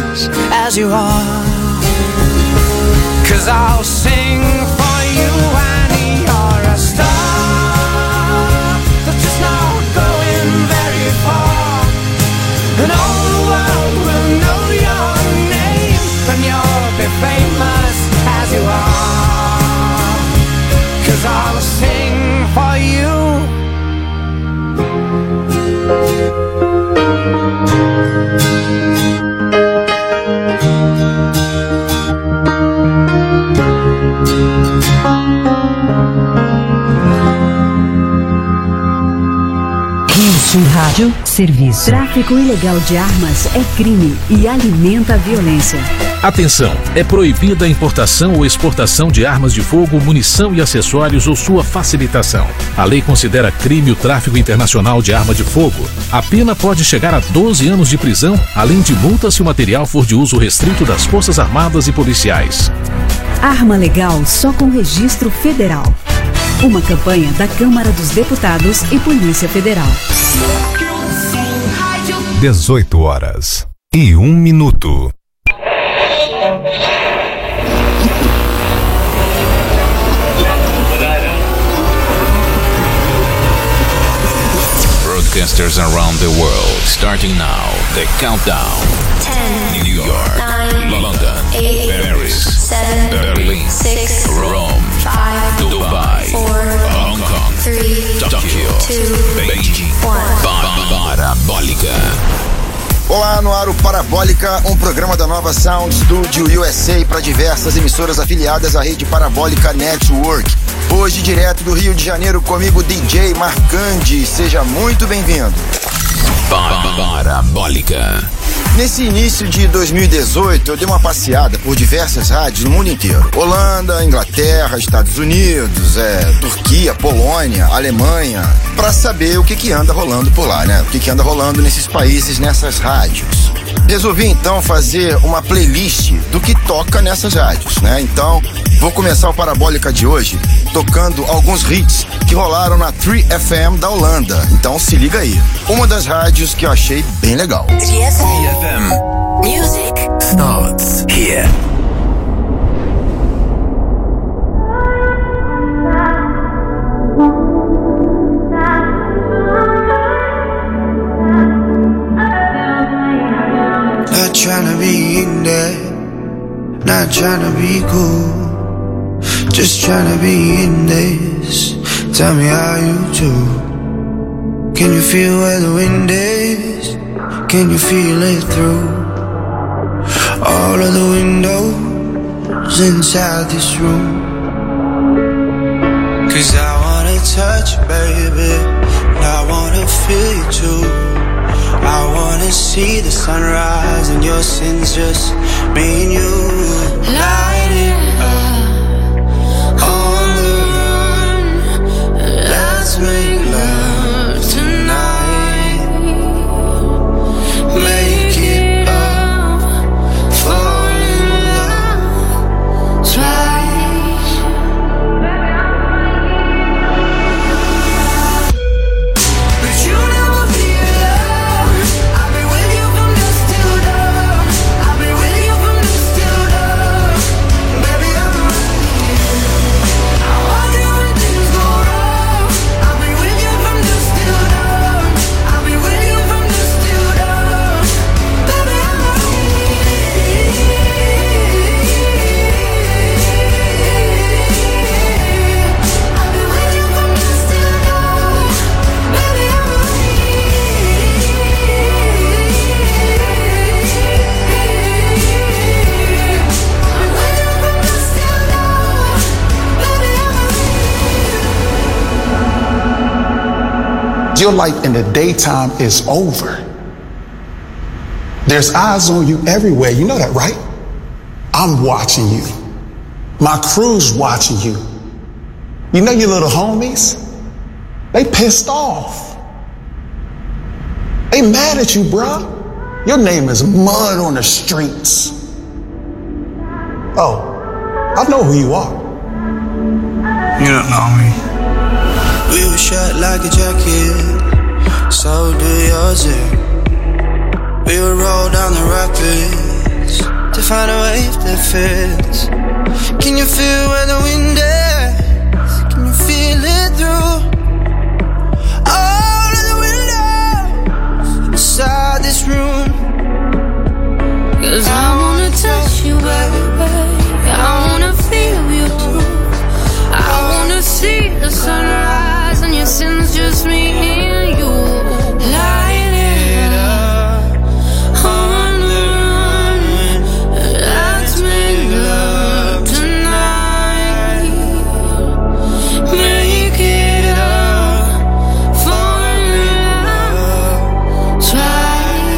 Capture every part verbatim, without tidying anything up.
famous as you are. 'Cause I'll sing for you and you're a star that's just not going very far. And all the world will know your name, and you'll be famous as you are. 'Cause I'll sing for you. Sul Rádio, serviço. Tráfico ilegal de armas é crime e alimenta a violência. Atenção! É proibida a importação ou exportação de armas de fogo, munição e acessórios ou sua facilitação. A lei considera crime o tráfico internacional de arma de fogo. A pena pode chegar a doze anos de prisão, além de multa se o material for de uso restrito das Forças Armadas e Policiais. Arma legal só com registro federal. Uma campanha da Câmara dos Deputados e Polícia Federal. dezoito horas e um minuto. Broadcasters around the world, starting now, the countdown. ten, New York, nine, London, eight, Paris, seven, Berlin, six, Rome, five, Dubai, four, Hong Kong, three, Tokyo, two, Beijing, one. Parabólica. Olá, no ar o Parabólica, um programa da nova Sound Studio U S A para diversas emissoras afiliadas à rede Parabólica Network. Hoje, direto do Rio de Janeiro, comigo D J Marcandi. Seja muito bem-vindo. Parabólica. Nesse início de dois mil e dezoito, eu dei uma passeada por diversas rádios no mundo inteiro. Holanda, Inglaterra, Estados Unidos, é, Turquia, Polônia, Alemanha, para saber o que que anda rolando por lá, né? O que que anda rolando nesses países, nessas rádios. Resolvi então fazer uma playlist do que toca nessas rádios, né? Então, vou começar o Parabólica de hoje tocando alguns hits que rolaram na três F M da Holanda. Então se liga aí. Uma das rádios que eu achei bem legal. três F M. Music starts here. Not tryna be in there, not tryna be cool, just tryna be in this. Tell me how you do. Can you feel where the wind is? Can you feel it through all of the windows inside this room? Cause I wanna touch you, baby, and I wanna feel you too. I wanna see the sunrise and your sins, just me and you. Light it up on the run. Let's make love tonight. Make it up, fall in love twice. But you never feel love. I've been with you from dusk till dawn. I've been with you from dusk till dawn. Baby, I'm running. I want you when things go wrong. I've been with you from dusk till dawn. I've been with you from dusk till dawn. Baby, I'm running. I've been with you from dusk till dawn. Baby, I'm Your life in the daytime is over. There's eyes on you everywhere. You know that, right? I'm watching you. My crew's watching you. You know your little homies? They pissed off. They mad at you, bruh. Your name is mud on the streets. Oh, I know who you are. You don't know me. We were shut like a jacket, so do yours. Yeah. We would roll down the rapids find a wave that fits. Can you feel where the wind is? Can you feel it through all of the windows inside this room? Cause I wanna touch you, baby. I wanna feel you too. I wanna see the sunrise and your sins, just me and you. Light it up on the run. Let's make love tonight. Make it up for love. Try.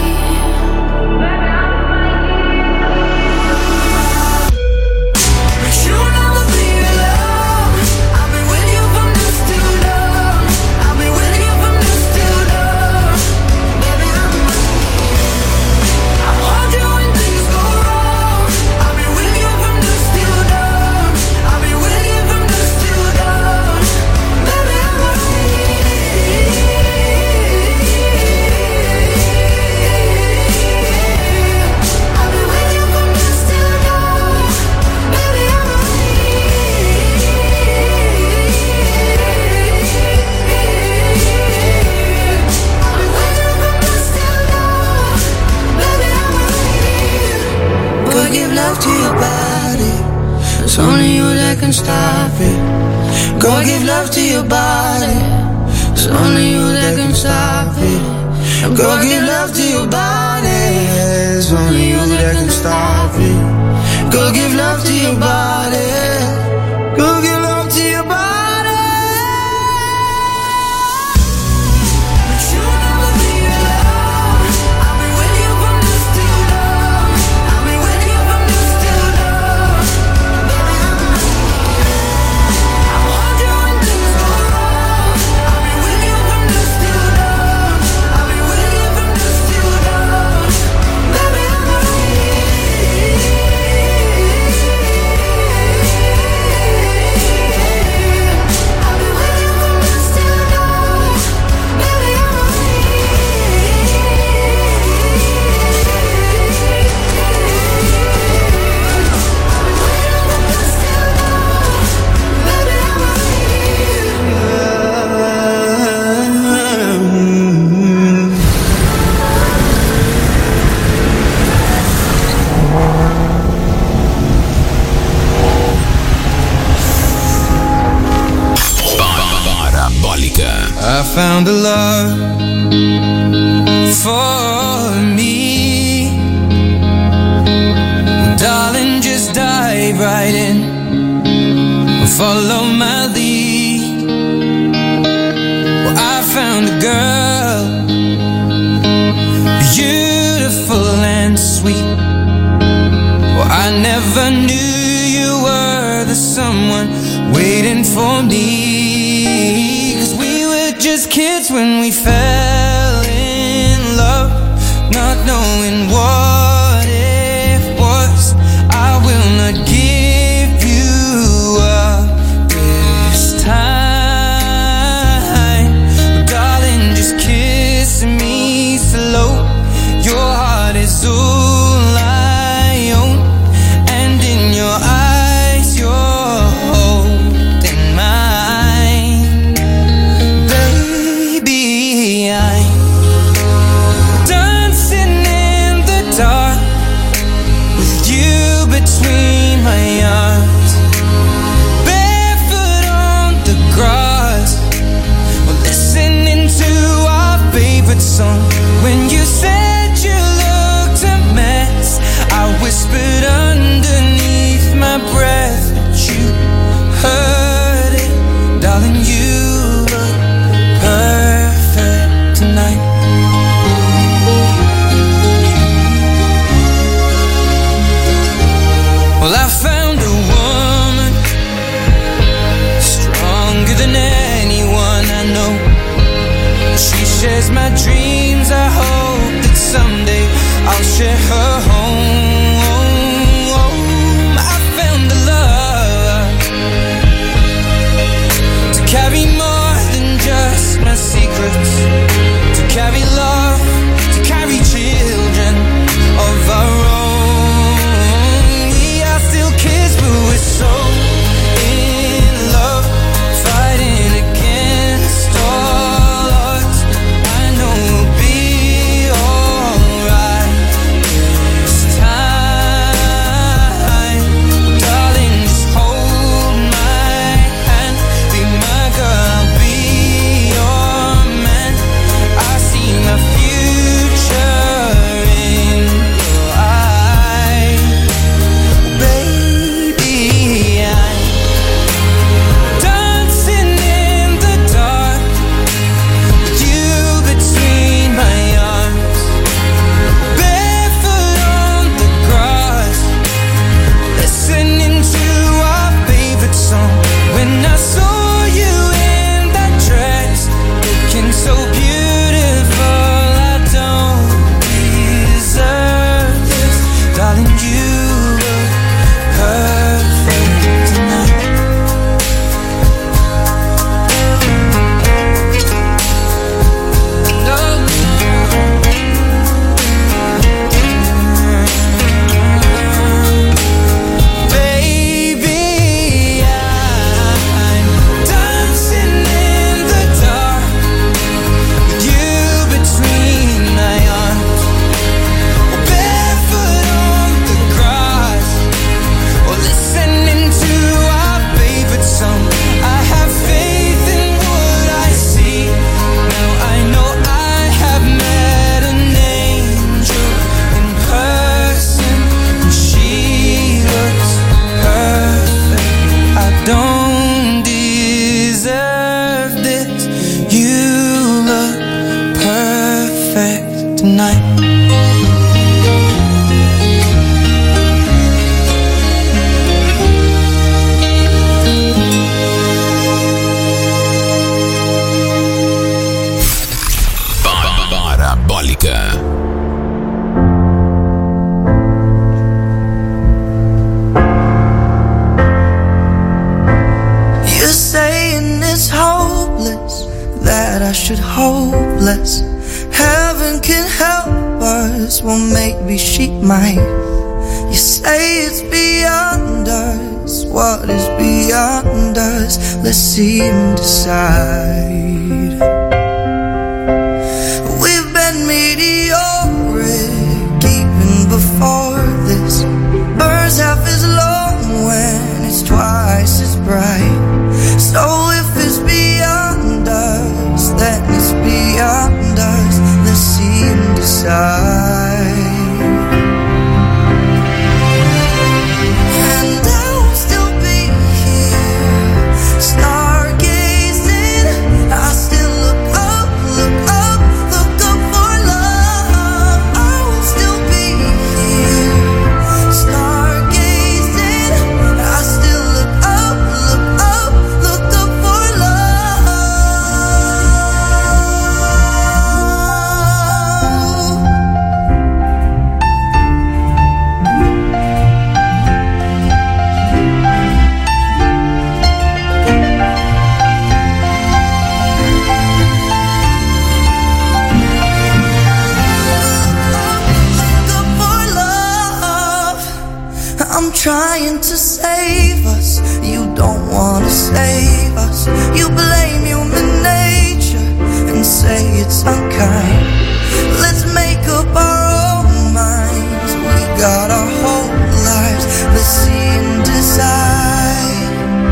It's only you that can stop it. Go give love to your body. It's only you that can stop it. Go give love to your body. It's only you that can stop it. Go give love to your body. Go give love to your body. I found a love for me. Well, darling, just dive right in and follow my lead. Well, I found a girl, beautiful and sweet. Well, I never knew you were the someone waiting for me. Just kids when we fell in love, not knowing what it was. I will not give you up this time. But darling, just kiss me slow. Your heart is all I own, and in your eyes you're holding mine. Between my arms, barefoot on the grass, we're listening to our favorite song. When you said you looked a mess, I whispered underneath my breath, but you heard it, darling. You look perfect tonight. Well, I found a woman stronger than anyone I know. She shares my dreams. I hope that someday I'll share her home. I found a love to carry more than just my secrets, to carry love, to carry children of our own. us, well maybe she might. You say it's beyond us, what is beyond us? Let's see him decide. We've been meteoric even before this. Burns half as long when it's twice as bright. So if it's beyond us, then it's beyond us. Let's see him decide. And I will still be here, stargazing. I still look up, look up, look up for love. I will still be here, stargazing. I still look up, look up, look up for love. Look up for love. I'm trying to save us. You don't wanna save us. You blame human nature and say it's unkind. Let's make up our own minds. We got our whole lives. Let's see and decide.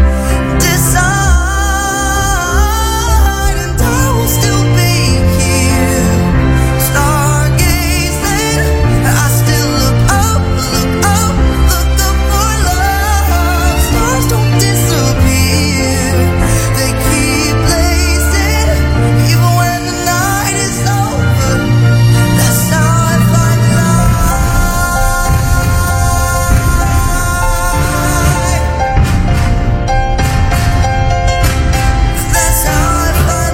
Decide. And I will still be here, stargazing. I still look up, look up, look up for love. Stars don't disappear, they keep blazing. Even when the night is over, that's how I find light. That's how I find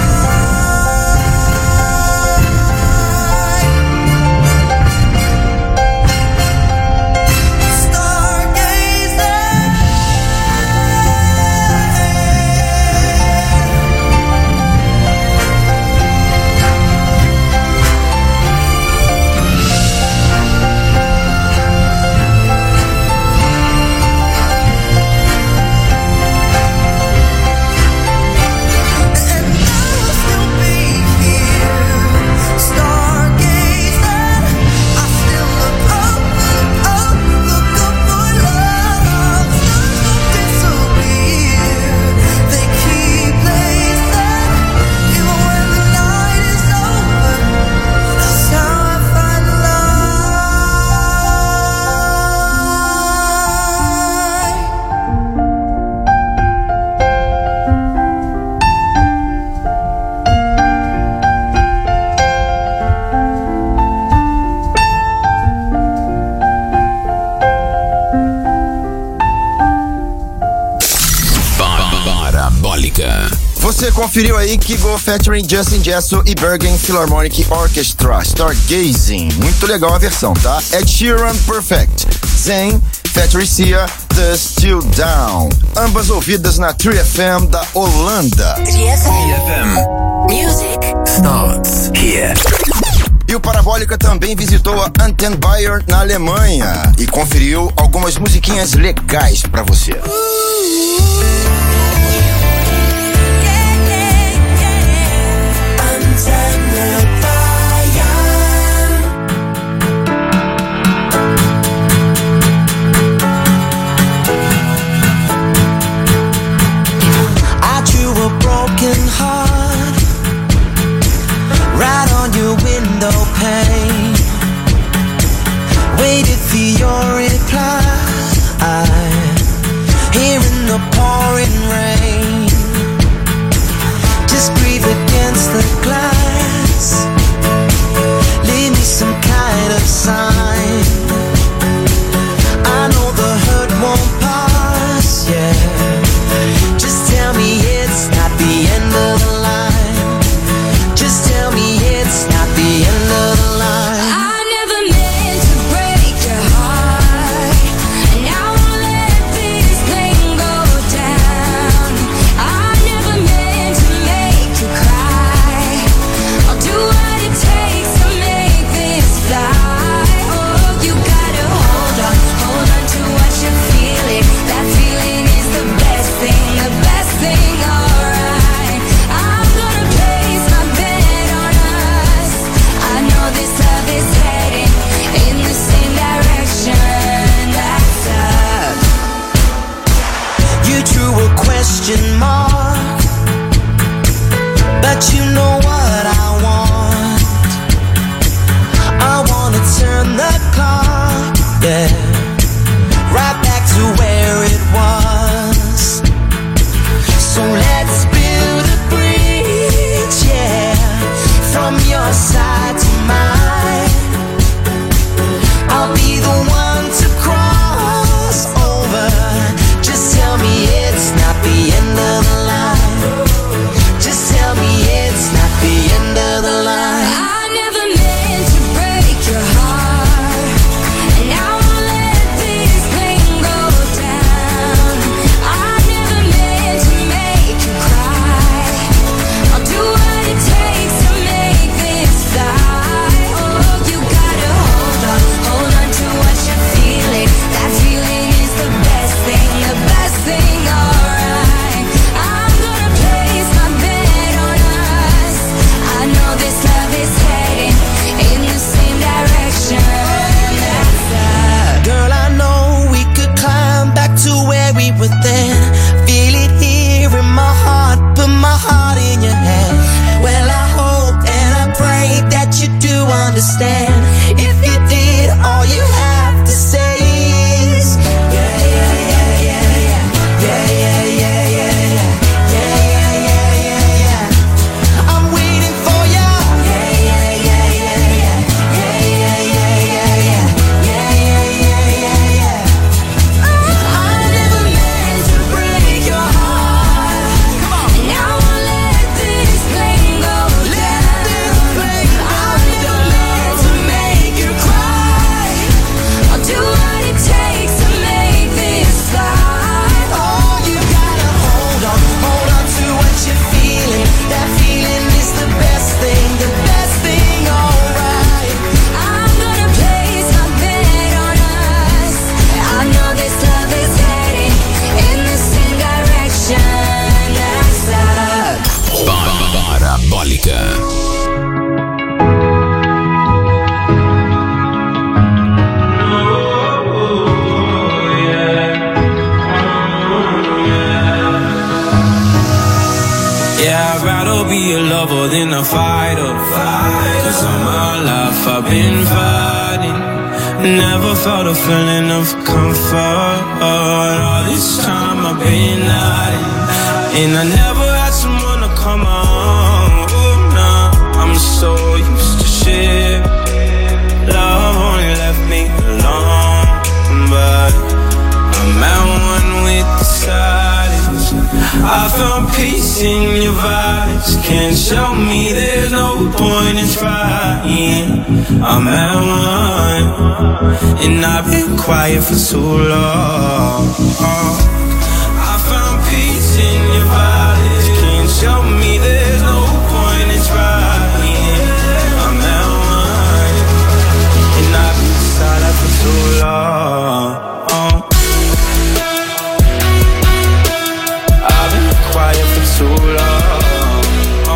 light. Stargazing. And I will still be here, stargazing. I still look up, look up, look up for love. Stars don't disappear, they keep blazing. Even when the night is over, that's how I find light. Parabólica. Você conferiu aí Kygo featuring Justin Jesso e Bergen Philharmonic Orchestra, Stargazing. Muito legal a versão, tá? Ed Sheeran, Perfect. Zayn, featuring Sia, The Still Down. Ambas ouvidas na três F M da Holanda. três F M. Music starts here. E o Parabólica também visitou a Anten Bayern na Alemanha e conferiu algumas musiquinhas legais pra você. I drew a broken heart right on your window pane. Waited for your reply here in the pouring rain. Just breathe against the glass. Leave me some kind of sign. I know the hurt won't pass, yeah. Just tell me it's not the end of the line. Just tell me it's not the end of the line. I never meant to break your heart, and I won't let this thing go down. I never meant to make you cry. I'll do what it takes to make this fly. than a fighter. Cause all my life I've been fighting, never felt a feeling of comfort. All this time I've been hiding, and I never had someone to come on. Oh, nah, I'm so used to shit. Love only left me alone, but I'm at one with the silence. I found peace in your vibes. Can't show me there's no point in trying. I'm at one, and I've been quiet for too long. I found peace in your vibes. Can't show me there's no point in trying. I'm at one, and I've been silent for too long. Quiet for too long.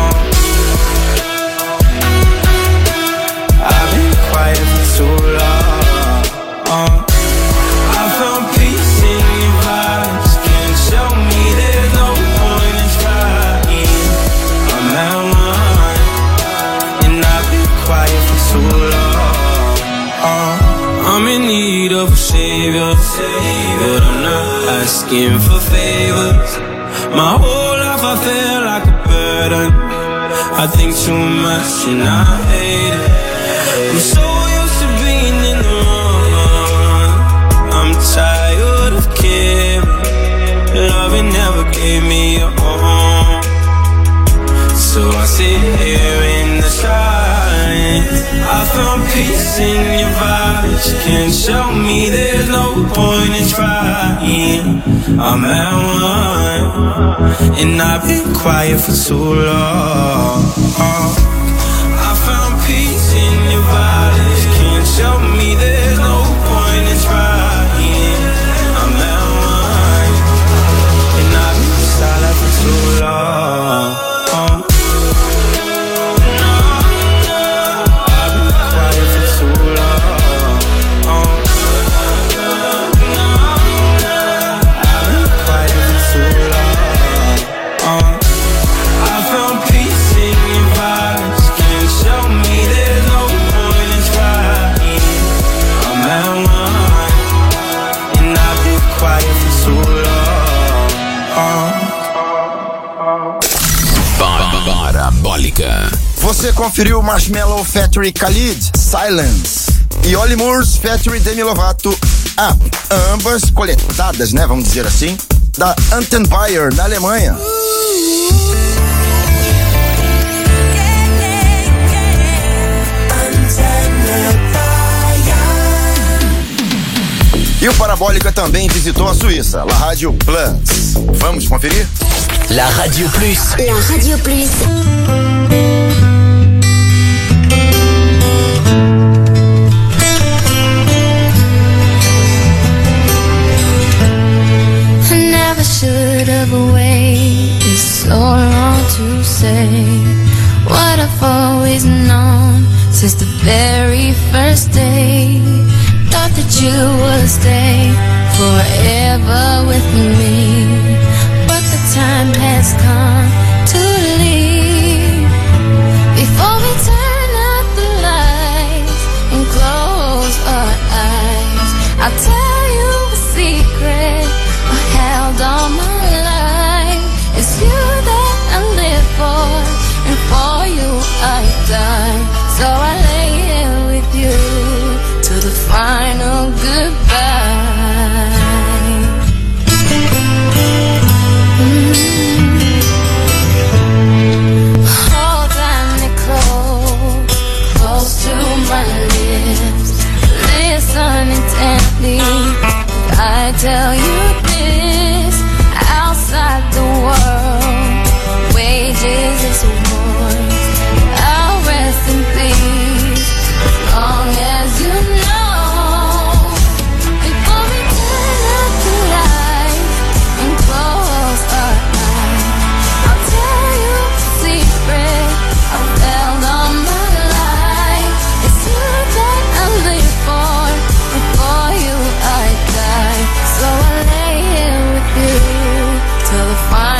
I've been quiet for too long. I found peace in your vibes. Can't show me there's no point in trying. I'm at one, and I've been quiet for too long. I'm in need of a savior, but I'm not asking for favors. My whole life I feel like a burden. I think too much and I hate it. I'm so used to being in the wrong. I'm tired of caring. Loving never gave me a home. So I sit here in the silence. I found peace in your vibes. Can't show me there's no point in trying. I'm at one, and I've been quiet for too long. I found peace in your vibes. Can't show me there's no point in trying. I'm at one, and I've been silent for too long. Parabólica. Você conferiu Marshmello Factory Khalid, Silence, e Olly Murs Factory Demi Lovato, Up, ambas coletadas, né, vamos dizer assim, da Antennbayar, na Alemanha. E o Parabólica também visitou a Suíça, La Radio Plus. Vamos conferir? La Radio Plus. La Radio Plus. I never should have waited so long to say what I've always known since the very first day. Thought that you would stay forever with me, but the time has come to leave. Before we turn out the lights and close our eyes, I'll tell you a secret I held all my life. It's you that I live for, and for you I die. So I lay here with you to the final goodbye. Mm-hmm. Hold on me close, close to my lips. Listen intently, I tell you this. Outside the world wages its wars. I'll rest in peace as long as you know. Before we turn out the lights and close our eyes, I'll tell you a secret I've held all my life. It's you that I live for, and for you I die. So I lay here with you till the final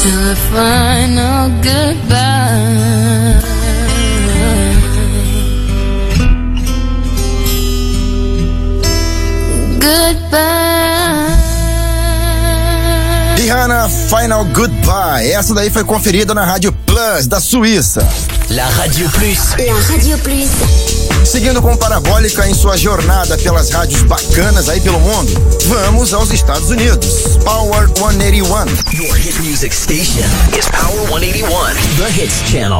till the final goodbye. Goodbye. Rihanna, Final Goodbye. Essa daí foi conferida na Rádio Plus da Suíça. La Radio Plus. La Radio Plus. Seguindo com Parabólica em sua jornada pelas rádios bacanas aí pelo mundo, vamos aos Estados Unidos. Power one eighty-one. Your hit music station is Power one eighty-one, the hits channel.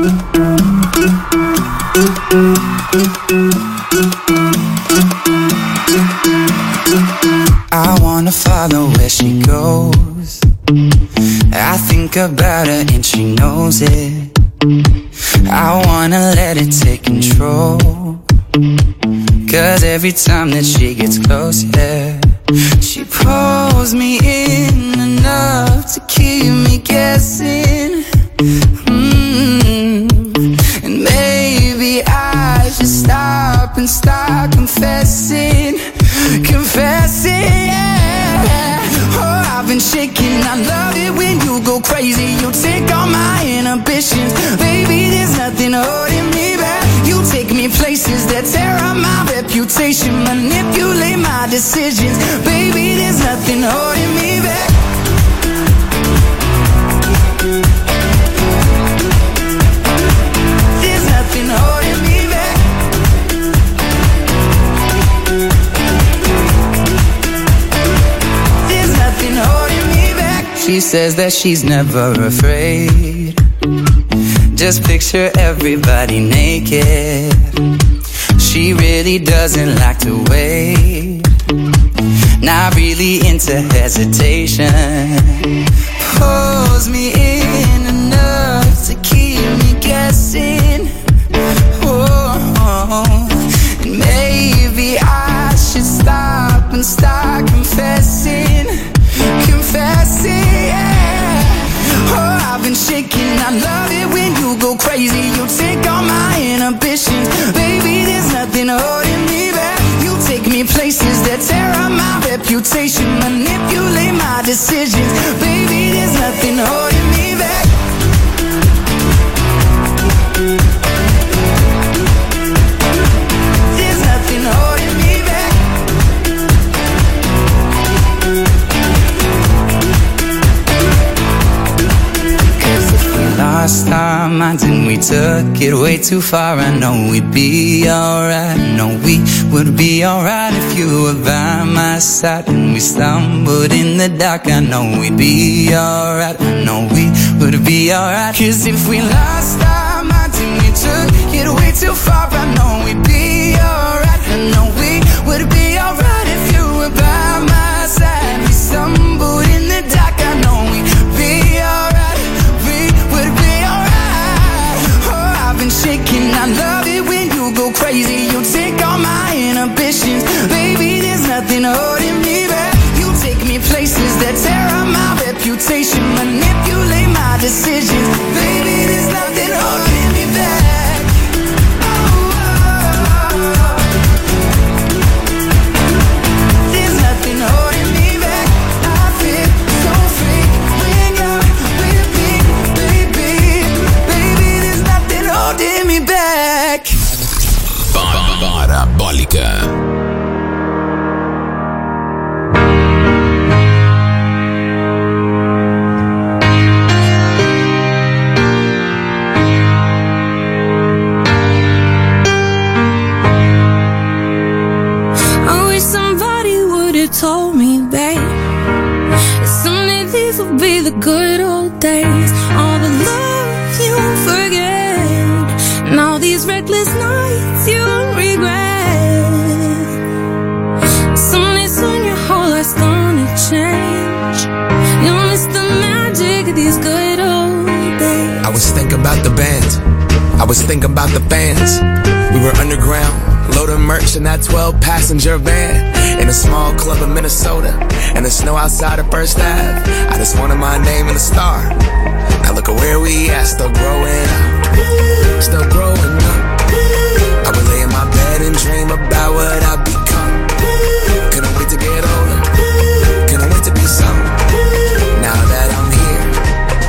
I wanna follow where she goes. I think about her and she knows it. I wanna let it take control. Cause every time that she gets close, yeah, she pulls me in enough to keep me guessing. mm. And maybe I should stop and start confessing. Confessing, yeah. Oh, I've been shaking. I love it when you go crazy. You take all my inhibitions. Baby, there's nothing holding me back. You take me places that tear up my reputation. Manipulate my decisions. Baby, there's nothing holding me back. There's nothing holding me back. There's nothing holding me back. She says that she's never afraid. Just picture everybody naked. She really doesn't like to wait. Not really into hesitation. Pulls me in enough to keep me guessing. Oh, and maybe I should stop and start confessing. Confessing, yeah. Oh, I've been shaking. I love it when you go crazy. You take all my inhibitions. Baby, there's nothing holding me back. You take me places that tear up my reputation. Manipulate my decisions. Baby, there's nothing holding me back. There's nothing holding me back. Cause if we lost our minds and we took it way too far, I know we'd be alright. I know we would be alright if you were by my side. And we stumbled in the dark, I know we'd be alright. I know we would be alright. Cause if we lost our minds and we took it way too far, I know we'd be alright. I know we would be alright if you were by my side. We stumbled in the dark, I know we'd be alright. We would be alright. Oh, I've been shaking. I love it when you go crazy. You take all my inhibitions. Baby, there's nothing holding me back. You take me places that tear up my reputation. Manipulate my decisions. Baby, there's nothing holding me back. Oh, oh, oh. There's nothing holding me back. I feel so free when you're with me, baby. Baby, there's nothing holding me back. Parabólica. I wish somebody would've told me, babe, that someday these will be the good old days. All the love you forget, and all these reckless nights you regret. Someday soon your whole life's gonna change. You'll miss the magic of these good old days. I was thinking about the band, I was thinking about the fans. We were underground, loading merch in that twelve passenger van, in a small club in Minnesota, and the snow outside of First Ave. I just wanted my name and a star. Now look at where we at, still growing up, still growing up. I would lay in my bed and dream about what I'd become. Couldn't wait to get older, couldn't wait to be some. Now that I'm here,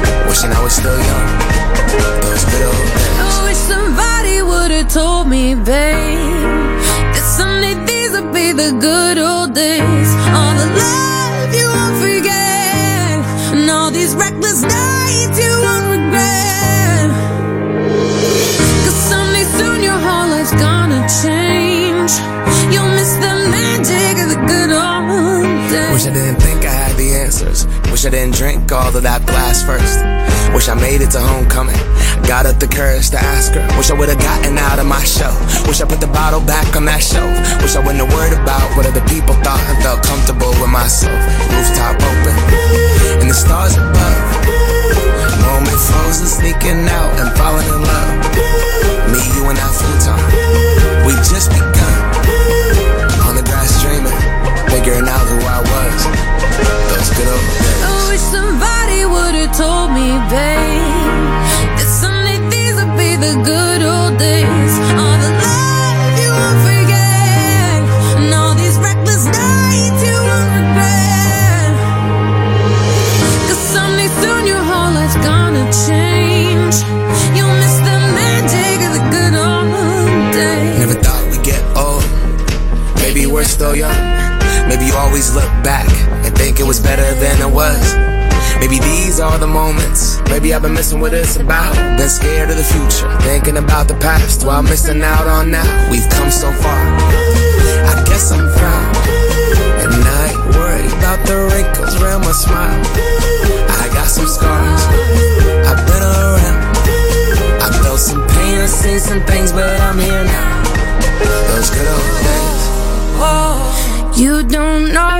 still young. Those good old days. I wish somebody would've told me, babe, that someday these would be the good old days. All the love you won't forget, and all these reckless nights you won't regret. Cause someday soon your whole life's gonna change. You'll miss the magic of the good old days. Wish I didn't think I had the answers. Wish I didn't drink all of that glass first. Wish I made it to homecoming. Got up the courage to ask her. Wish I would've gotten out of my show. Wish I put the bottle back on that shelf. Wish I wouldn't have worried about what other people thought and felt comfortable with myself. Rooftop open and the stars above. Moment frozen, sneaking out and falling in love. Me, you, and that futon. We just begun. On the grass dreaming, figuring out who I was. Those good old days. I wish somebody would've told me, babe, that someday these would be the good old days. All the love you won't forget, and all these reckless nights you won't regret. Cause someday soon your whole life's gonna change. You'll miss the magic of the good old days. Never thought we'd get old. Maybe we're still young. Maybe you always look back and think it was better than it was. Maybe these are the moments. Maybe I've been missing what it's about. Been scared of the future, thinking about the past while missing out on now. We've come so far. I guess I'm proud, and I ain't worried about the wrinkles around my smile. I got some scars. I've been around. I felt some pain and seen some things, but I'm here now. Those good old days. You don't know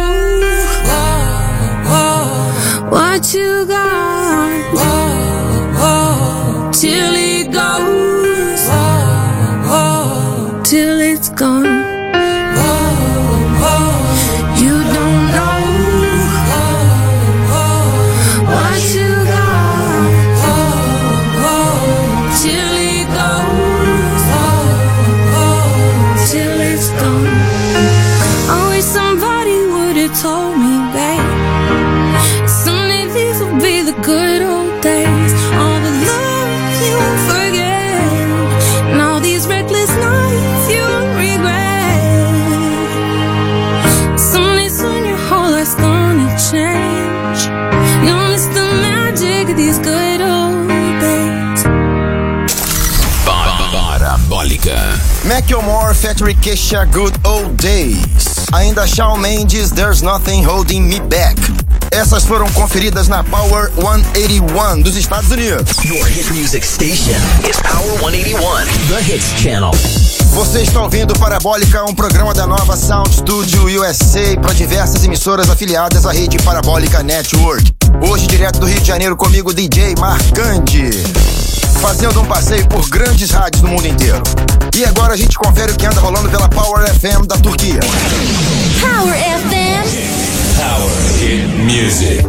what you got till it goes, till it's gone. You don't know what you got till it goes, till it's gone. I wish somebody would've told me, babe, someday these will be the good old days. All the love you won't forget, and all these reckless nights you won't regret. Someday soon your whole life's gonna change. You'll miss the magic of these good old days. Parabólica. Macklemore, Factory Kesha, Good Old Days. Ainda Shawn Mendes, There's Nothing Holding Me Back. Essas foram conferidas na Power cento e oitenta e um dos Estados Unidos. Your hit music station is Power cento e oitenta e um, the Hits Channel. Você está ouvindo Parabólica, um programa da nova Sound Studio U S A para diversas emissoras afiliadas à rede Parabólica Network. Hoje, direto do Rio de Janeiro, comigo, D J Marcante, fazendo um passeio por grandes rádios do mundo inteiro. E agora a gente confere o que anda rolando pela Power F M da Turquia. Power F M. Power Hit Music.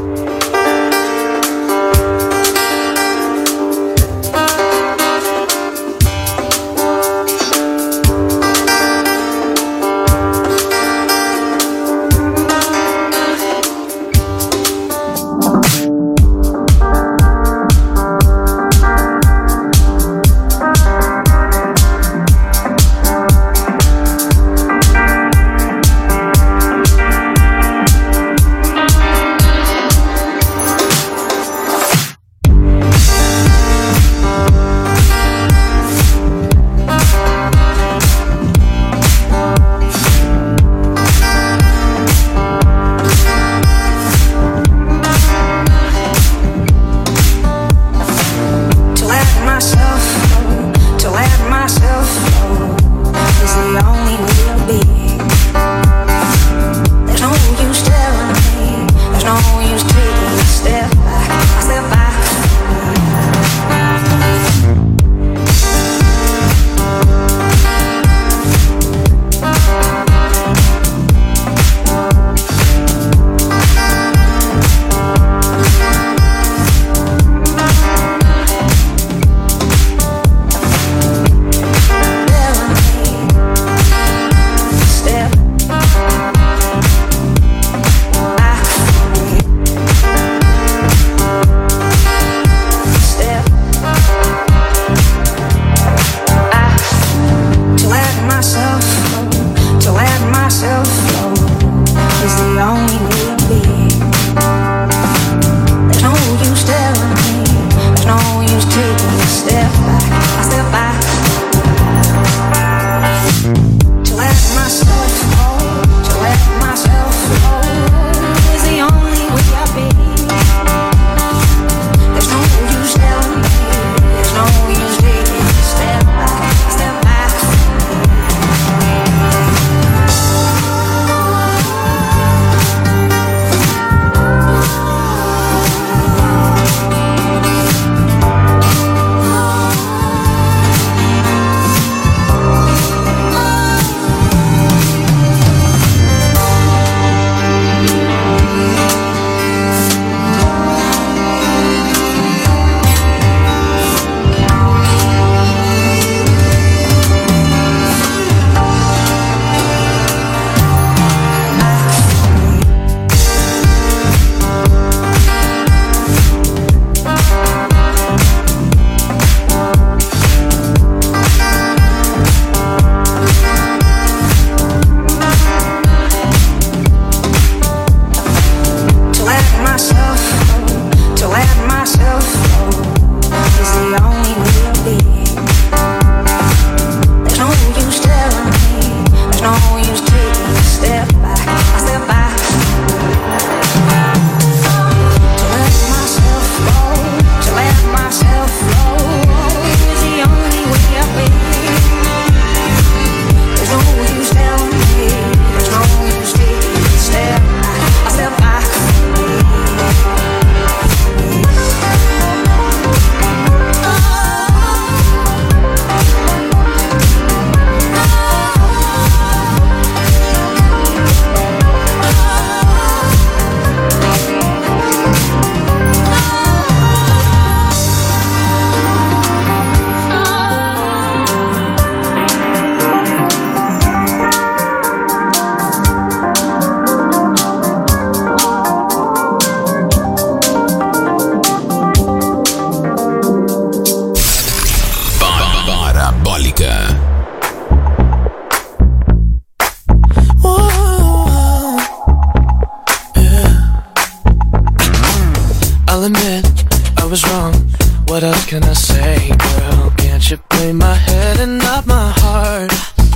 was wrong. What else can I say, girl? Can't you play my head and not my heart?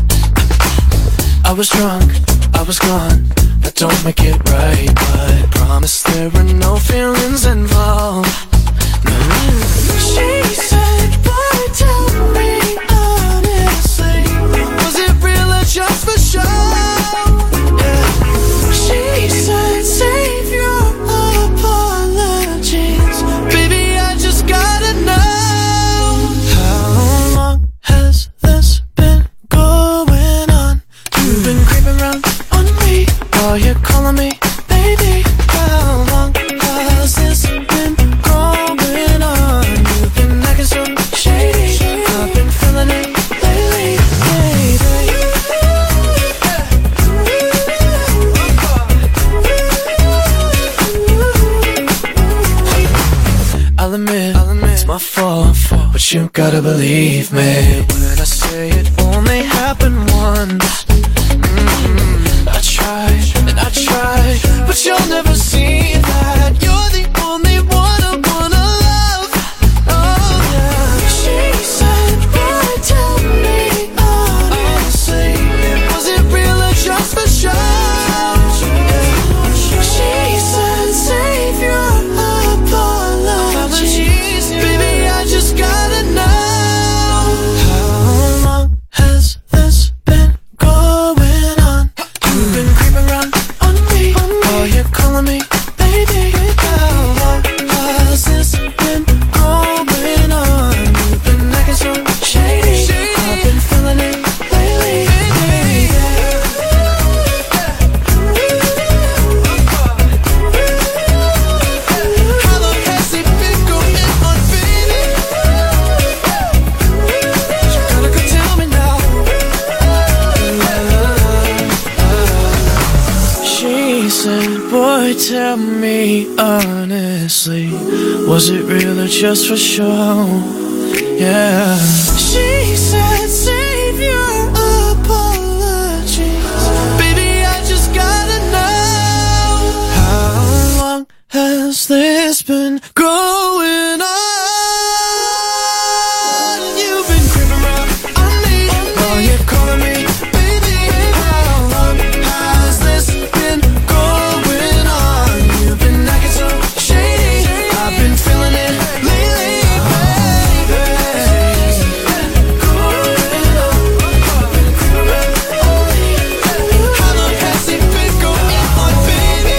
I was drunk, I was gone. That don't make it right, but promise there were no feelings involved. No. She said, boy, tell me honestly, was it real or just for show? Yeah. She said, save your apologies, baby, I just gotta know. How long has this been going on? You've been creeping around on me while you're calling me baby. How long has this been going on? You've been acting so shady, I've been feeling it lately, baby. I'll admit, I'll admit it's my fault, but you gotta believe me when I say it only happened once. Mm-hmm. I tried and I tried, but you'll never see that. You're the only one I wanna love. Oh yeah. She said, boy, tell me honestly, was it real or just for show? She said, save your apologies, baby, I just gotta know. How long has this been going on? You've been creeping around on me while you're calling me baby. How long has this been going on? You've been acting so shady, I've been feeling it lately, baby. How long has it been going on, baby? You gotta go tell me now. She said, boy, tell me honestly, was it real or just for show? Yeah. She said, save your apologies, baby, I just gotta know. How long has this been going on? You've been creeping around on me while you're calling me baby. How long has this been going on? You've been acting so shady, I've been feeling it lately, baby. How long has it been going on, baby?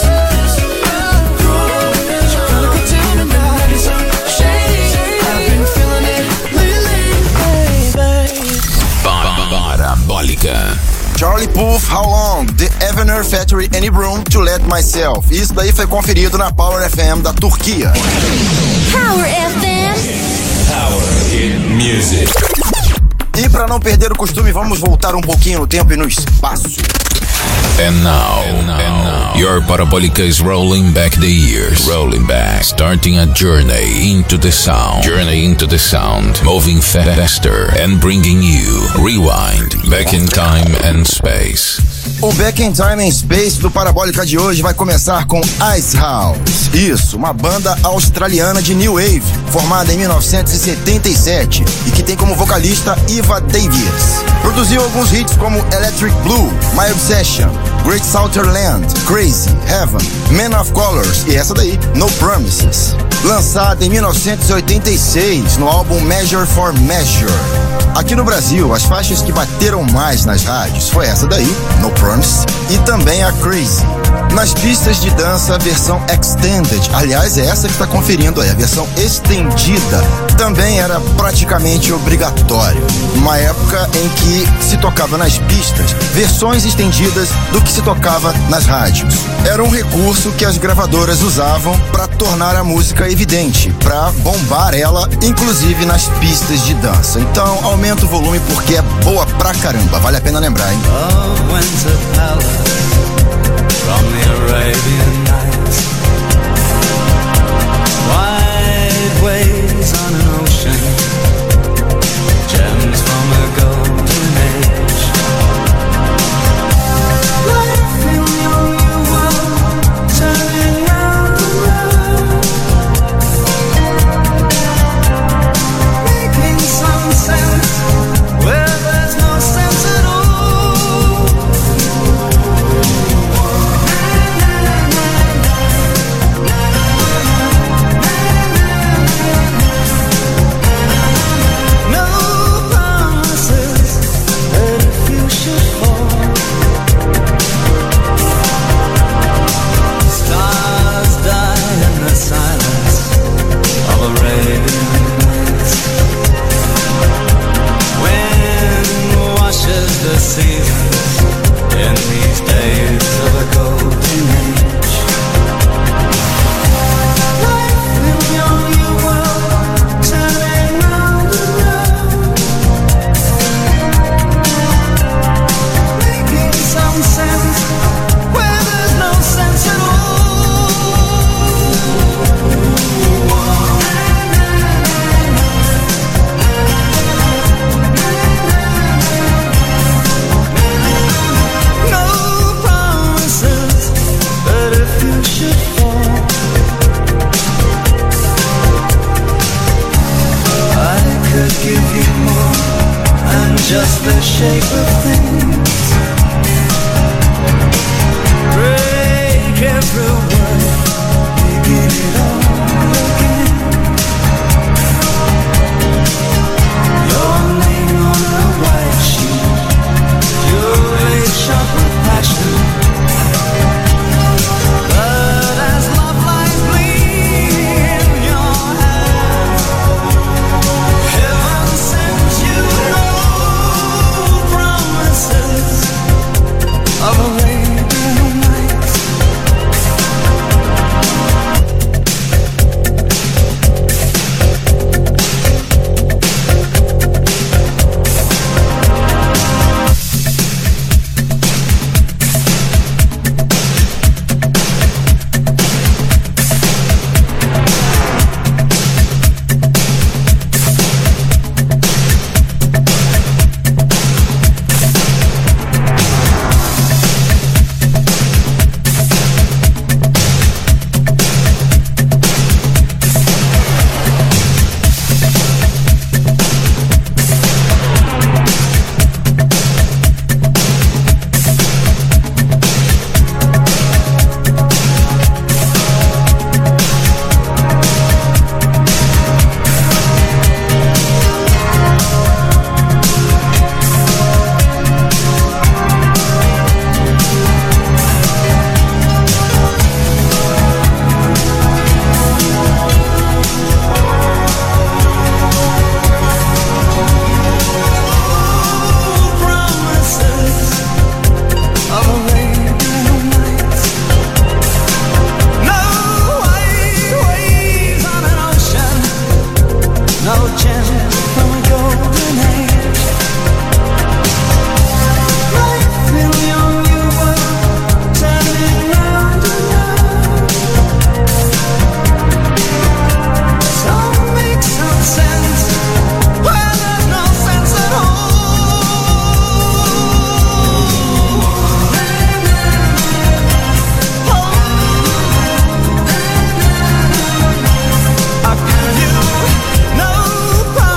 You gotta go tell me now. Acting so shady, I've been feeling it lately, baby. Parabólica. Charlie Puth, How Long, The Evener Factory, Any Room to Let Myself. Isso daí foi conferido na Power F M da Turquia. Power F M. Power Hit Music. E para não perder o costume, vamos voltar um pouquinho no tempo e no espaço. And now, and now, your Parabolica is rolling back the years, rolling back, starting a journey into the sound, journey into the sound, moving faster and bringing you rewind, back in time and space. O Back in Time and Space do Parabólica de hoje vai começar com Icehouse. Isso, uma banda australiana de New Wave, formada em mil novecentos e setenta e sete e que tem como vocalista Eva Davies. Produziu alguns hits como Electric Blue, My Obsession, Great Southern Land, Crazy, Heaven, Man of Colors e essa daí, No Promises. Lançada em mil novecentos e oitenta e seis no álbum Measure for Measure. Aqui no Brasil, as faixas que bateram mais nas rádios foi essa daí, No Promise, e também a Crazy. Nas pistas de dança, a versão Extended, aliás, é essa que está conferindo aí, a versão estendida, também era praticamente obrigatório. Uma época em que se tocava nas pistas versões estendidas do que se tocava nas rádios. Era um recurso que as gravadoras usavam para tornar a música evidente, para bombar ela, inclusive nas pistas de dança. Então, aumenta o volume porque é boa pra caramba, vale a pena lembrar, hein? Oh, winter palace from the Arabian Nights, wide waves on an ocean, gems from a golden age. Life in your new world, turning round and round. Arabian Nights. Wind washes the seasons in these days of a golden age. Life in your new world, turning round and round, making some sense where there's no sense at all. Give you more than just the shape of things. Break every word, begin it all again. Your name on a white sheet, your blade sharp with passion. But as love lies bleeding in your hands, heaven sends you no promises of Arabian Nights. No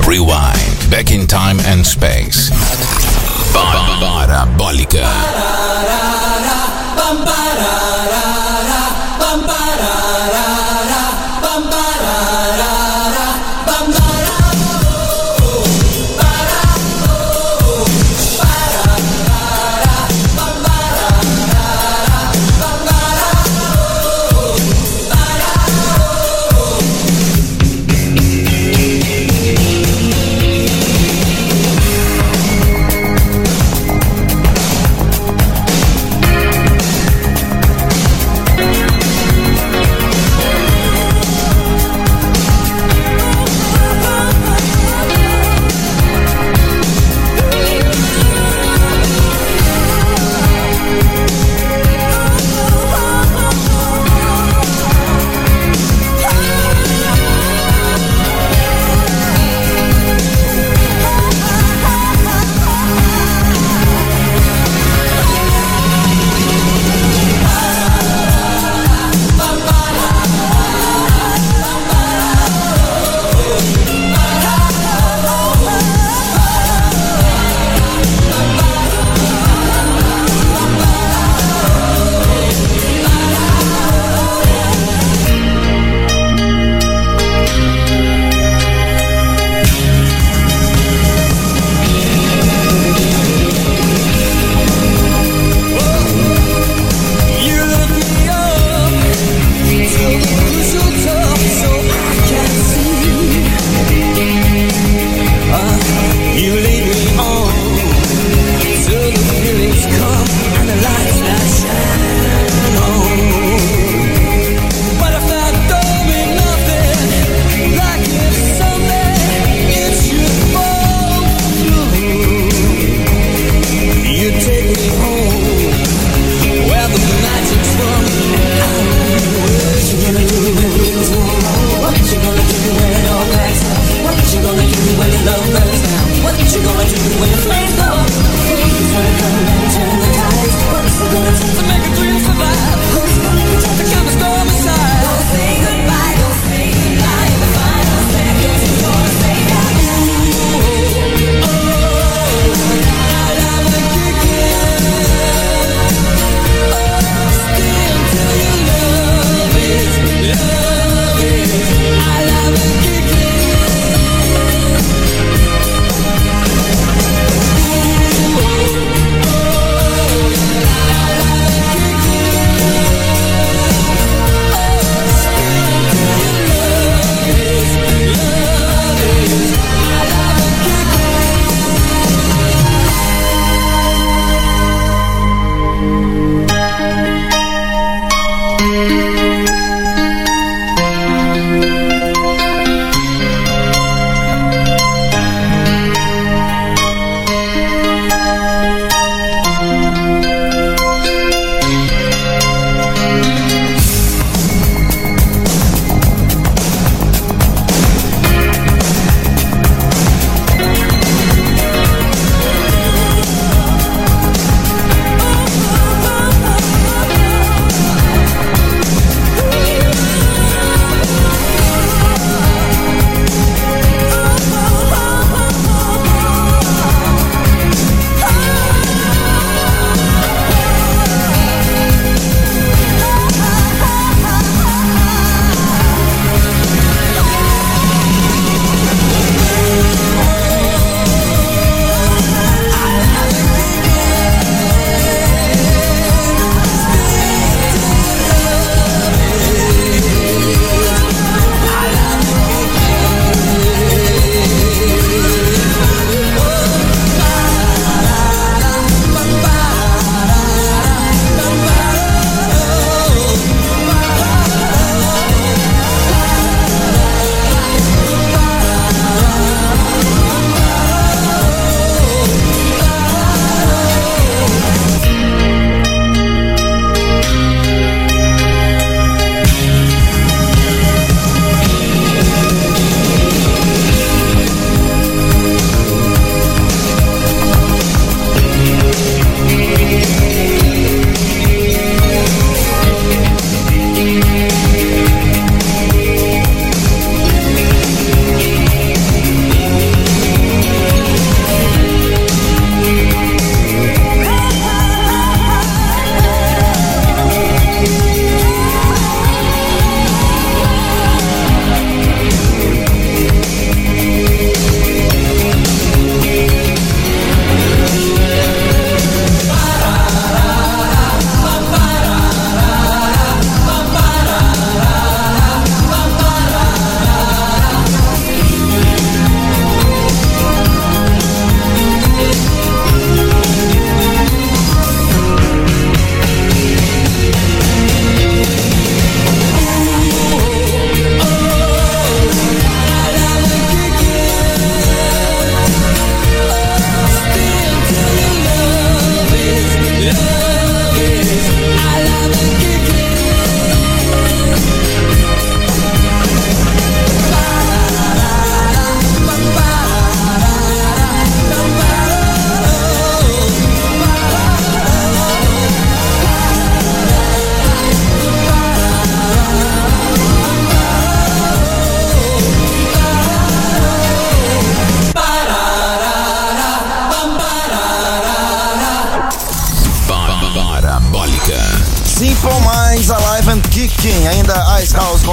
Rewind, back in time and space. Parabólica.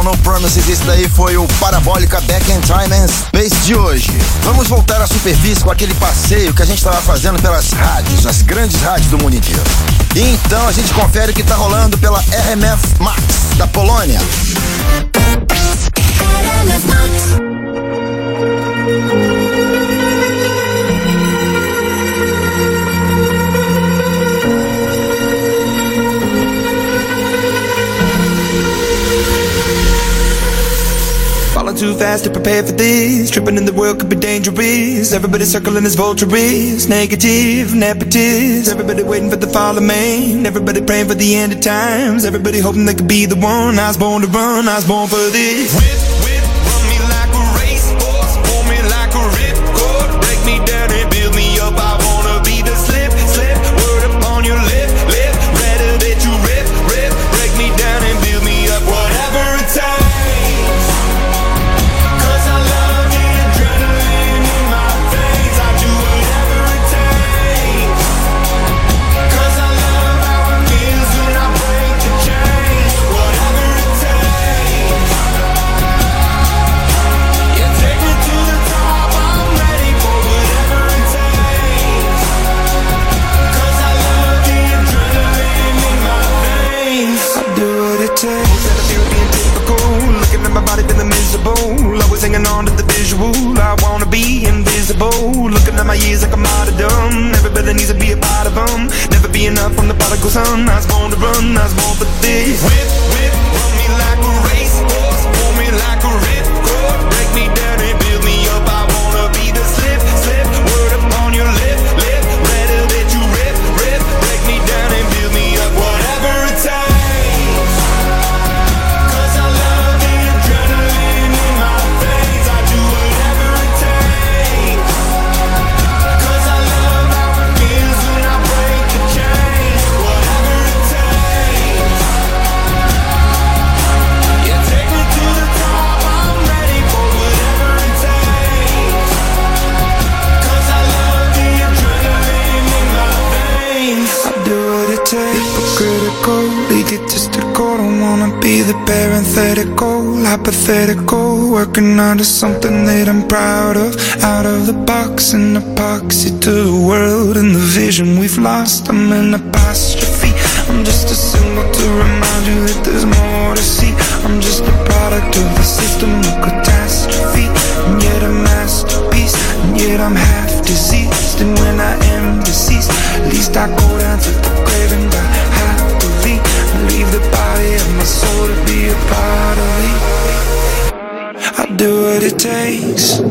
com No Promises. Esse daí foi o Parabólica Back in Time and Space de hoje. Vamos voltar à superfície com aquele passeio que a gente estava fazendo pelas rádios, as grandes rádios do mundo inteiro. E então a gente confere o que está rolando pela R M F Max da Polônia. R M F Max. Falling too fast to prepare for this. Tripping in the world could be dangerous. Everybody circling as vultures. Negative, nepotist. Everybody waiting for the fall of man. Everybody praying for the end of times. Everybody hoping they could be the one. I was born to run, I was born for this. Whip, whip, run me like a racehorse. Pull me like a ripcord. Break me down and build me up. I wanna be the slip, slip. Word upon your lip, lip. Rather that you rip, rip. Break me down and build me up. Whatever it takes. Hanging on to the visual, I wanna be invisible. Looking at my years like I'm martyrdom. Everybody needs to be a part of them. Never be enough from the prodigal son. I was born to run, I was born for this. Whip, whip, run me like a racehorse. Pull me like a ripcord. Break me down and build me up. I wanna be the slip, slip. Word upon your lip, lip. Rather that you rip, rip. Break me down and build me up. Whatever it takes. Hypocritical, egotistical, don't wanna be the parenthetical, hypothetical, working under something that I'm proud of, out of the box, an epoxy to the world and the vision we've lost. I'm an apostrophe, I'm just a symbol to remind you that there's more to see. I'm just a product of the system of catastrophe, and yet a masterpiece, and yet I'm half diseased. And when I am deceased, at least I go down to the grave and die happily, and leave the body of my soul to be a part of me. I do what it takes.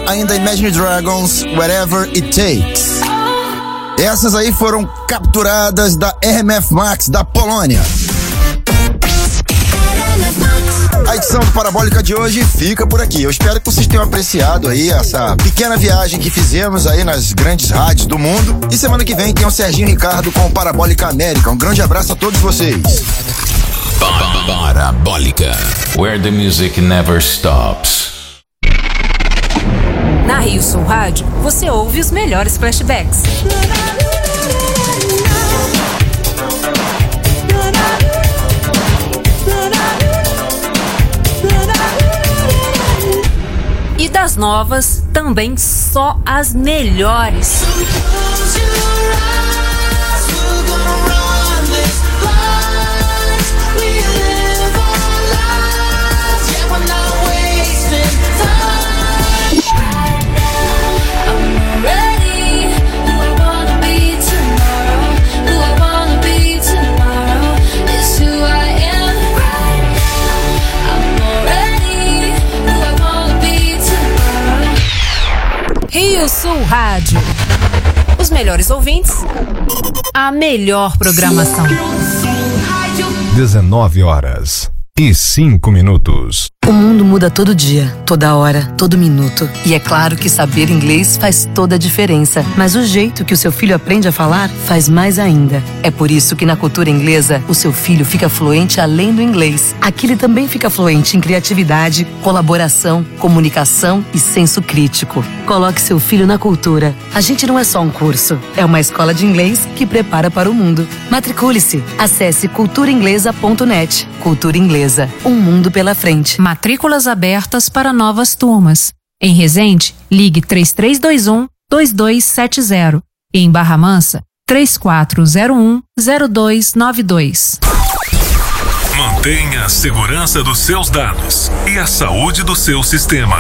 ainda Imagine Dragons, Whatever It Takes. Essas aí foram capturadas da R M F Max da Polônia. A edição do Parabólica de hoje fica por aqui. Eu espero que vocês tenham apreciado aí essa pequena viagem que fizemos aí nas grandes rádios do mundo. E semana que vem tem o Serginho Ricardo com o Parabólica América. Um grande abraço a todos vocês. Parabólica, where the music never stops. Na Rio Sul Rádio, você ouve os melhores flashbacks. E das novas, também só as melhores. Rio Sul Rádio. Os melhores ouvintes, a melhor programação. dezenove horas e cinco minutos. O mundo muda todo dia, toda hora, todo minuto. E é claro que saber inglês faz toda a diferença. Mas o jeito que o seu filho aprende a falar faz mais ainda. É por isso que na cultura inglesa, o seu filho fica fluente além do inglês. Aqui ele também fica fluente em criatividade, colaboração, comunicação e senso crítico. Coloque seu filho na cultura. A gente não é só um curso, é uma escola de inglês que prepara para o mundo. Matricule-se. Acesse cultura inglesa ponto net. Cultura Inglesa. Um mundo pela frente. Matrículas abertas para novas turmas. Em Resende, ligue três três dois um, dois dois sete zero. E em Barra Mansa, três quatro zero um, zero dois nove dois. Mantenha a segurança dos seus dados e a saúde do seu sistema.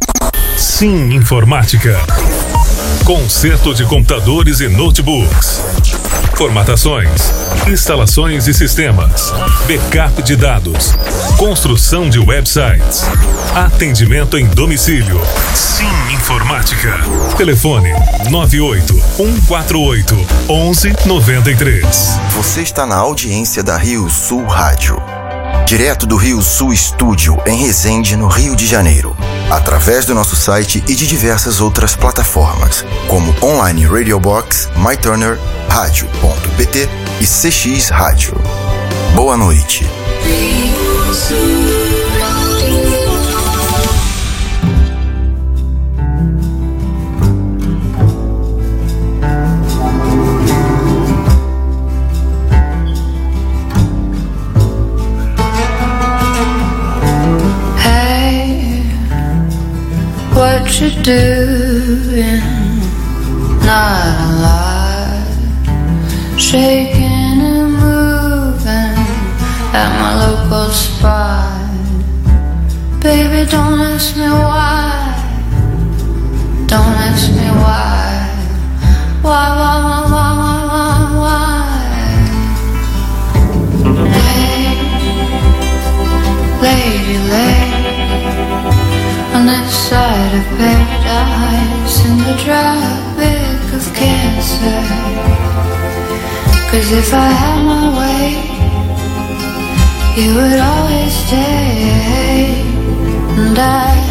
Sim Informática. Conserto de computadores e notebooks. Formatações, instalações e sistemas, backup de dados, construção de websites, atendimento em domicílio. Sim Informática. Telefone nove oito um quatro oito um um nove três. Você está na audiência da Rio Sul Rádio. Direto do Rio Sul Estúdio, em Resende, no Rio de Janeiro. Através do nosso site e de diversas outras plataformas, como Online Radio Box, MyTurner, rádio ponto p t e C X Rádio. Boa noite. What you doing? Not alive. Shaking and moving at my local spot. Baby, don't ask me why. Don't ask me why. Why, why, why, why, why, why, why? Lay, lady, lay on this side of paradise, in the tropic of Cancer. Cause if I had my way, you would always stay, and I'd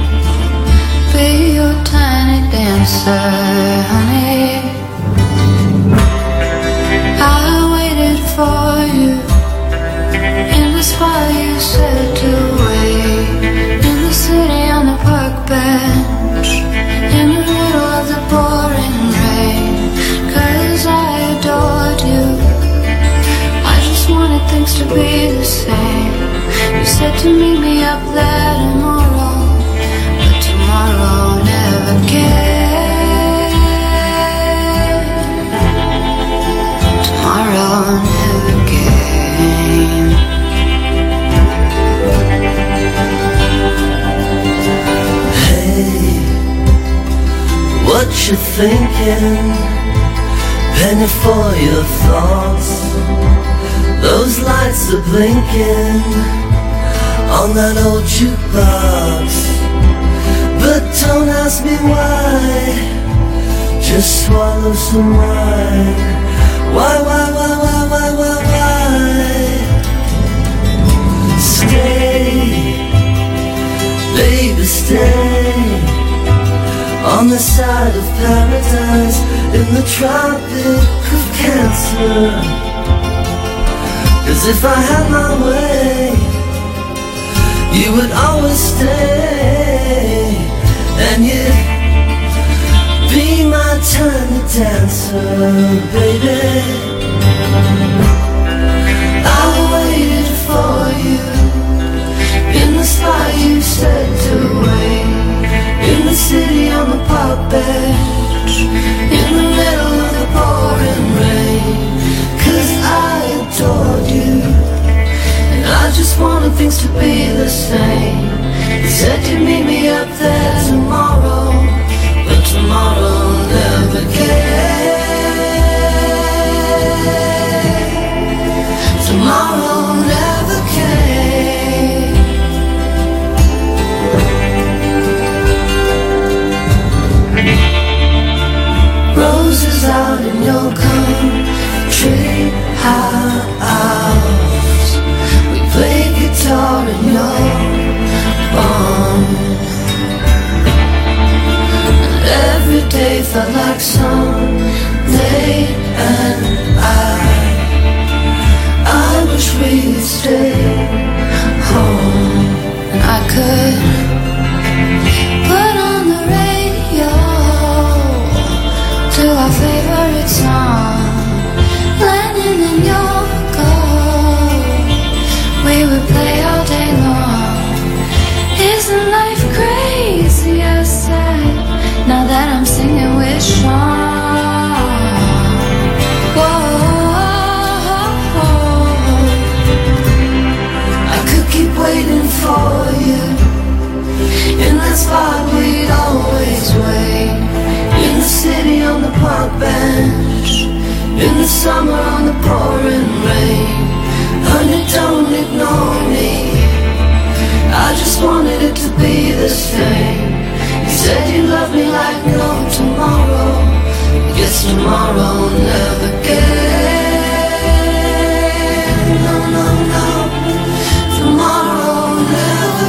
be your tiny dancer, honey. I waited for you in the spot you said to wait, in the city on the park bench, in the middle of the pouring rain. Cause I adored you, I just wanted things to be the same. You said to meet me up there tomorrow, but tomorrow never came. Tomorrow never came. What you thinking? Penny for your thoughts. Those lights are blinking on that old jukebox. But don't ask me why, just swallow some wine. Why, why, why, why, why, why, why? Stay, baby, stay on the side of paradise in the Tropic of Cancer. 'Cause if I had my way, you would always stay, and you'd be my tiny dancer, baby. I waited for you in the spot you said to wait, in the city on the park bench, in the middle of the pouring rain. 'Cause I adored you, and I just wanted things to be the same. You said you'd meet me up there tomorrow, but tomorrow never came. Tomorrow never came. Roses out in your country house, we play guitar in your barn. Every day felt like Sunday, and I, I wish we'd stay home. And I could put on the radio to our favorite song, Lennon and Yoko. We would play all day long. Isn't life crazy? I said, now that I'm singing with Sean. Whoa, I could keep waiting for you in that spot we'd always wait, in the city on the park bench, in the summer on the pouring rain. Honey, don't ignore me, I just wanted it to be the same. You said you love me like no tomorrow, I guess tomorrow never came. No, no, no, tomorrow never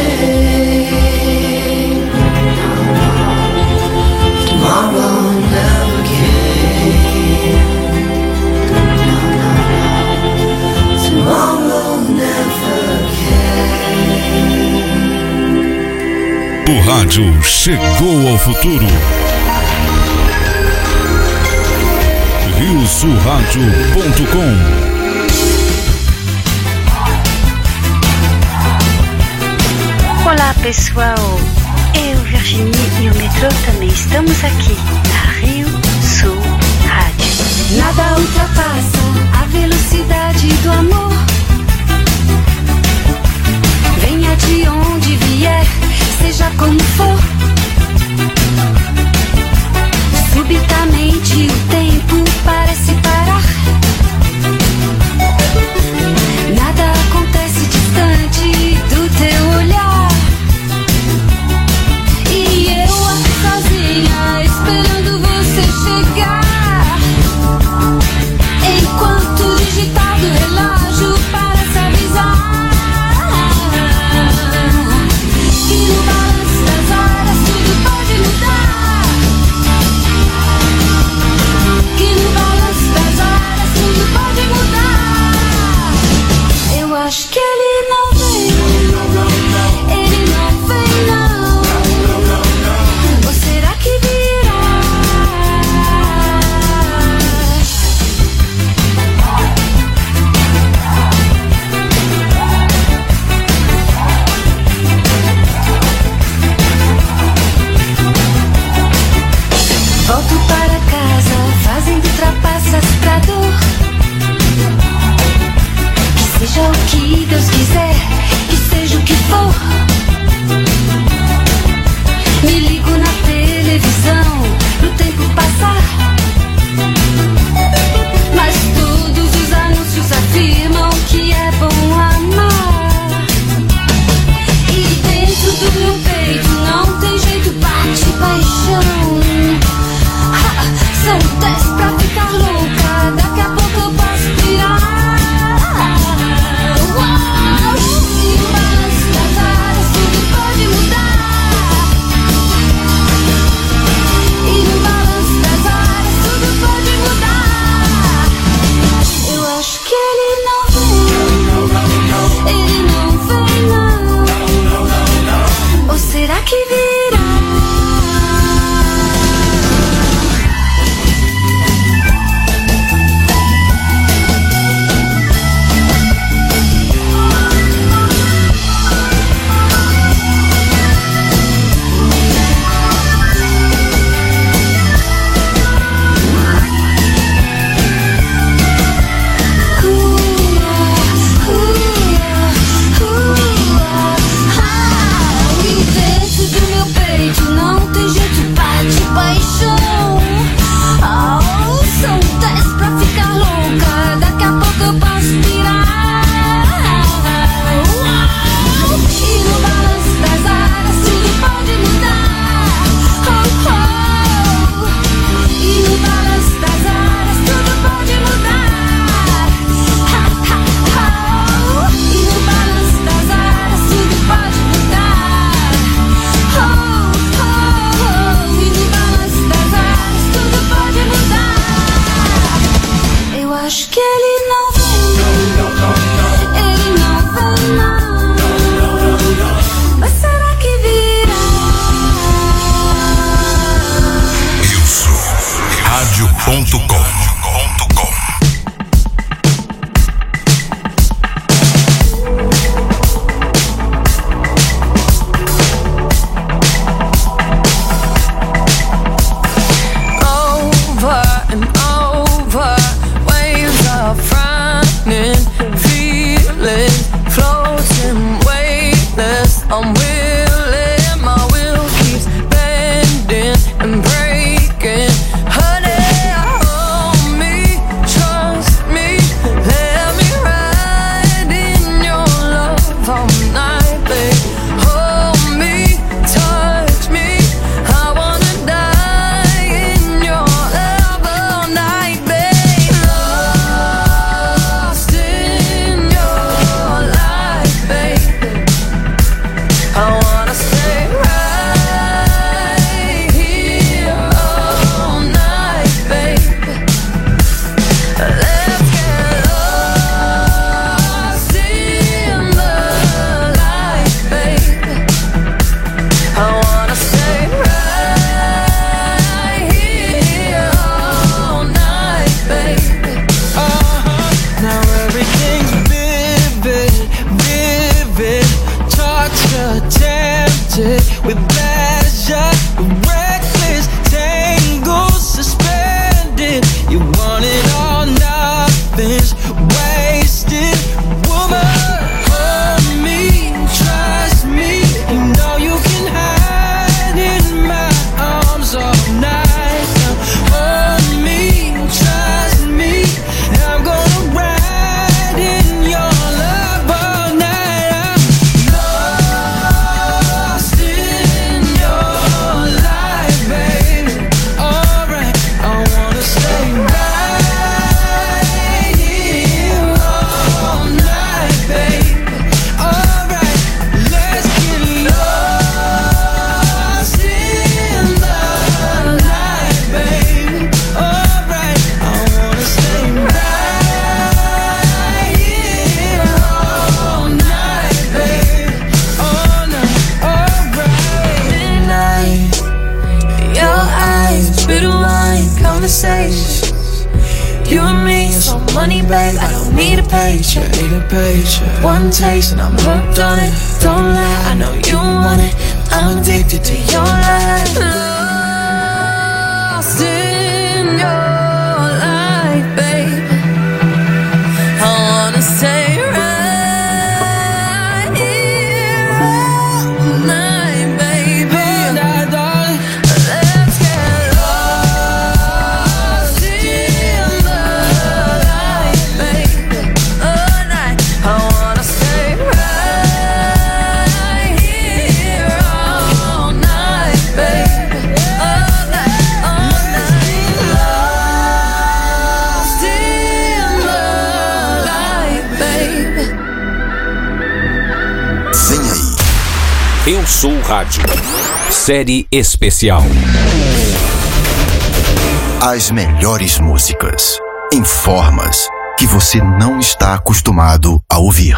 came. No, no, tomorrow never came. No, no, no, tomorrow never came. O rádio chegou ao futuro. rio sul rádio ponto com. Olá pessoal, eu, Virginie e o metrô também estamos aqui na Rio Sul Rádio. Nada ultrapassa a velocidade do amor. Venha de onde vier, seja como for. Subitamente o tempo parece parar. Nada acontece distante do teu olhar. E eu aqui sozinha esperando você chegar. Enquanto digitamos money, babe, I don't need a paycheck. Need a paycheck. One taste and I'm hooked on it. Don't lie, I know you want it. I'm addicted to your life. Lost in your life, babe. I wanna stay right here all night, baby. Let's get lost in the light, baby. All night, I wanna stay right here all night, baby. All night, all night. Lost in the light, baby. Vem aí. Eu Sou Rádio. Série especial. As melhores músicas em formas que você não está acostumado a ouvir.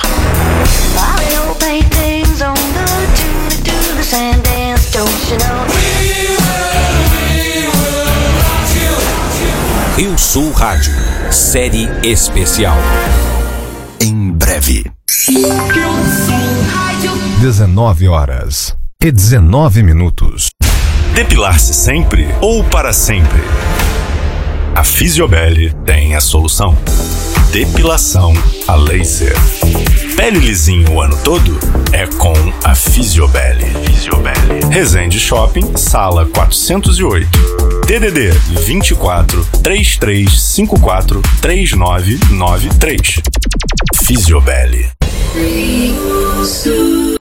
Eu Sou Rádio. Série especial. Em breve. dezenove horas e dezenove minutos. Depilar-se sempre ou para sempre? A Fisiobel tem a solução. Depilação a laser. Pele lisinho o ano todo? É com a Fisiobel. Fisiobel. Resende Shopping, sala quatrocentos e oito. D D D vinte e quatro, trinta e três cinquenta e quatro, trinta e nove noventa e três. Fisiobel.